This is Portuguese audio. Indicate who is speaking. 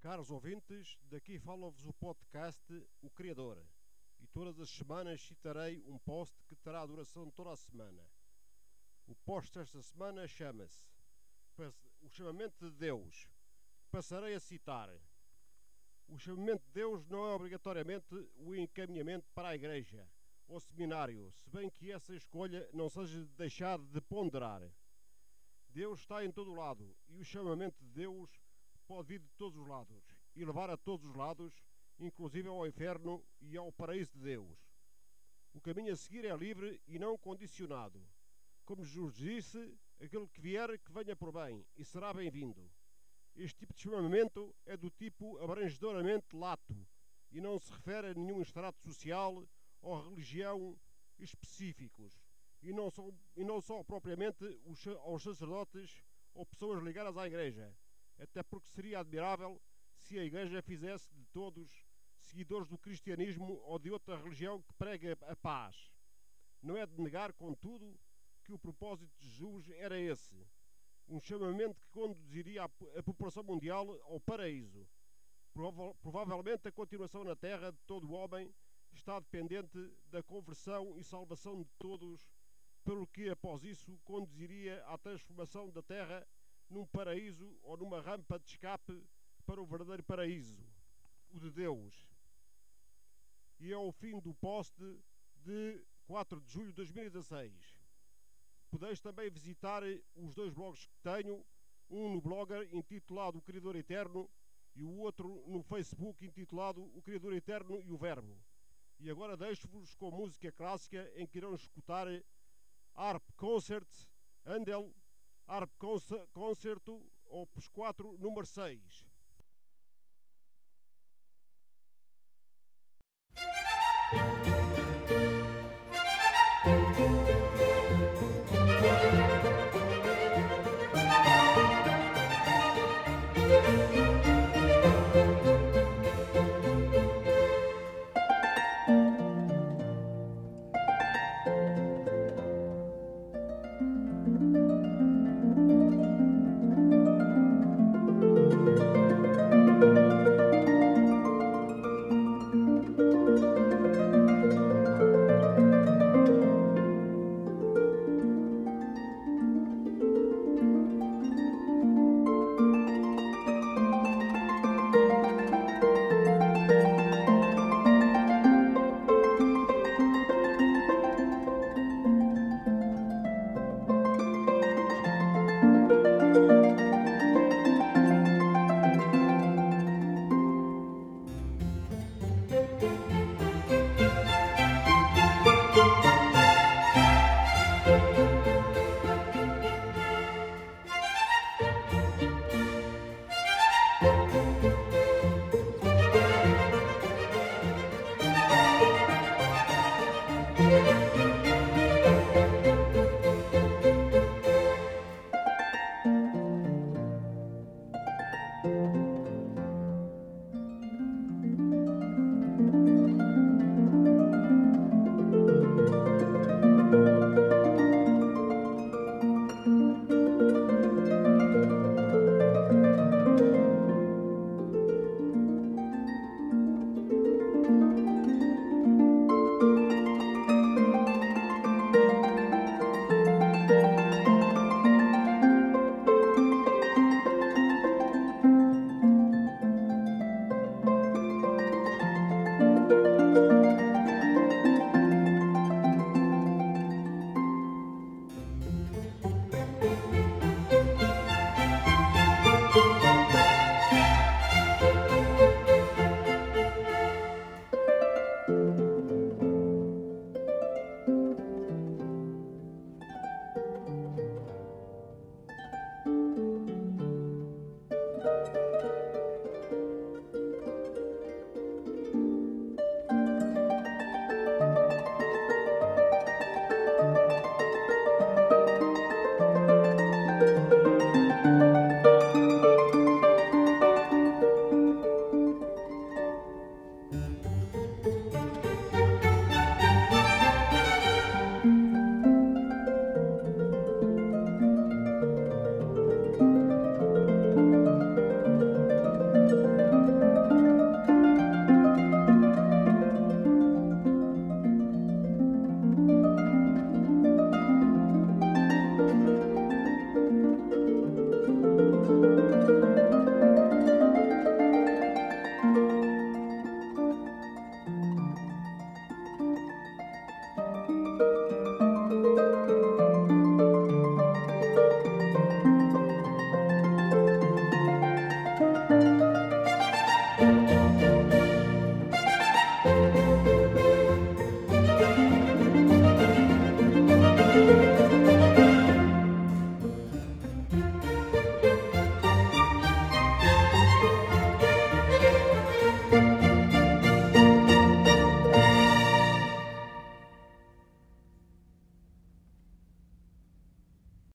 Speaker 1: Caros ouvintes, daqui fala-vos o podcast O Criador, e todas as semanas citarei um post que terá a duração de toda a semana. O post desta semana chama-se O Chamamento de Deus. Passarei a citar: o chamamento de Deus não é obrigatoriamente o encaminhamento para a igreja ou seminário, se bem que essa escolha não seja deixada de ponderar. Deus está em todo o lado, e o chamamento de Deus pode vir de todos os lados e levar a todos os lados, inclusive ao inferno e ao paraíso de Deus. O caminho a seguir é livre e não condicionado. Como Jesus disse, aquele que vier, que venha por bem, e será bem-vindo. Este tipo de chamamento é do tipo abrangedoramente lato e não se refere a nenhum extrato social ou religião específicos, e não só propriamente aos sacerdotes ou pessoas ligadas à igreja, até porque seria admirável se a igreja fizesse de todos seguidores do cristianismo ou de outra religião que prega a paz. Não é de negar, contudo, que o propósito de Jesus era esse: um chamamento que conduziria a população mundial ao paraíso. Provavelmente a continuação na terra de todo o homem está dependente da conversão e salvação de todos, pelo que após isso conduziria à transformação da terra num paraíso ou numa rampa de escape para o verdadeiro paraíso, o de Deus. E é o fim do post de 4 de julho de 2016. Podeis também visitar os dois blogs que tenho, um no Blogger intitulado O Criador Eterno e o outro no Facebook intitulado O Criador Eterno e o Verbo. E agora deixo-vos com música clássica em que irão escutar Harp Concert, Handel, Harp Concerto, Opus 4, número 6.